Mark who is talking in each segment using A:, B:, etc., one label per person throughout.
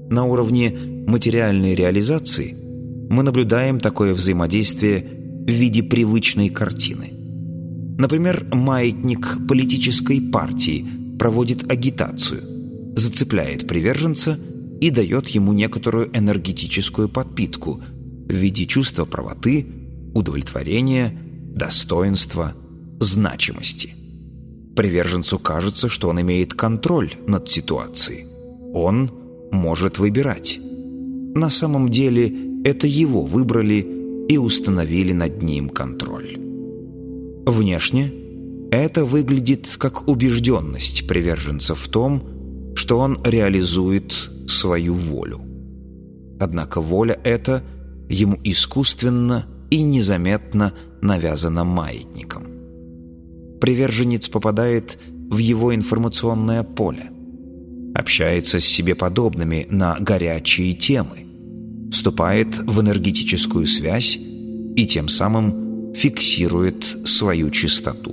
A: На уровне материальной реализации мы наблюдаем такое взаимодействие в виде привычной картины. Например, маятник политической партии проводит агитацию, зацепляет приверженца и дает ему некоторую энергетическую подпитку в виде чувства правоты, удовлетворения, достоинства, значимости. Приверженцу кажется, что он имеет контроль над ситуацией. Он может выбирать. На самом деле это его выбрали и установили над ним контроль. Внешне это выглядит как убежденность приверженца в том, что он реализует свою волю. Однако воля эта ему искусственно и незаметно навязана маятником. Приверженец попадает в его информационное поле, общается с себе подобными на горячие темы, вступает в энергетическую связь и тем самым фиксирует свою чистоту.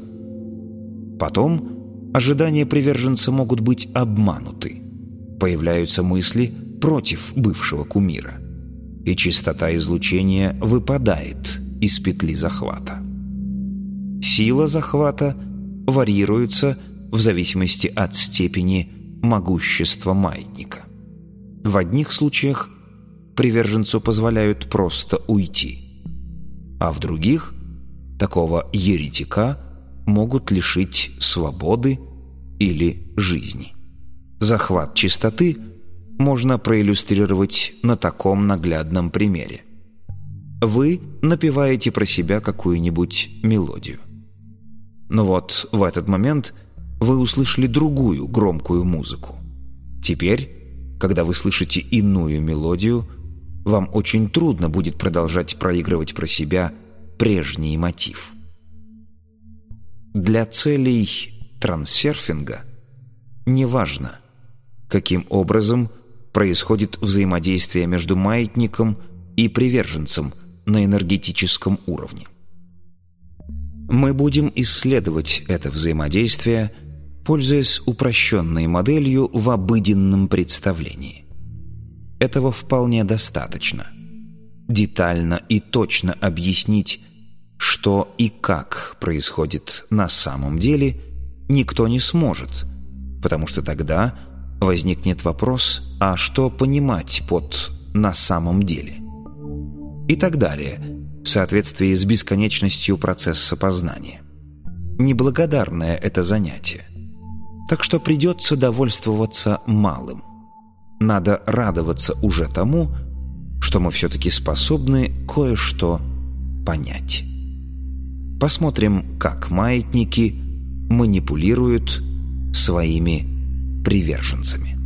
A: Потом ожидания приверженца могут быть обмануты. Появляются мысли против бывшего кумира, и частота излучения выпадает из петли захвата. Сила захвата варьируется в зависимости от степени могущества маятника. В одних случаях приверженцу позволяют просто уйти, а в других такого еретика могут лишить свободы или жизни. Захват чистоты можно проиллюстрировать на таком наглядном примере. Вы напеваете про себя какую-нибудь мелодию. Но вот в этот момент вы услышали другую громкую музыку. Теперь, когда вы слышите иную мелодию, вам очень трудно будет продолжать проигрывать про себя прежний мотив. Для целей трансерфинга неважно, каким образом происходит взаимодействие между маятником и приверженцем на энергетическом уровне. Мы будем исследовать это взаимодействие, пользуясь упрощенной моделью в обыденном представлении. Этого вполне достаточно. Детально и точно объяснить, что и как происходит на самом деле, никто не сможет, потому что тогда возникнет вопрос, а что понимать под «на самом деле?» и так далее, в соответствии с бесконечностью процесса познания. Неблагодарное это занятие. Так что придется довольствоваться малым. Надо радоваться уже тому, что мы все-таки способны кое-что понять. Посмотрим, как маятники манипулируют своими приверженцами.